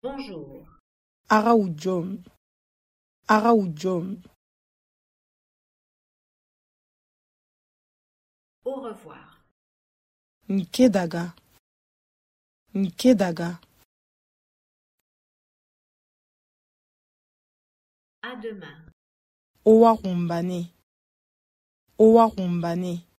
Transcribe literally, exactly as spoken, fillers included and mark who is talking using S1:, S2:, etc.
S1: Bonjour.
S2: Ara ujom. Ara ujom.
S1: Au revoir.
S2: Nkedaga. Nkedaga.
S1: À demain.
S2: Owa rumbane. Owa rumbane.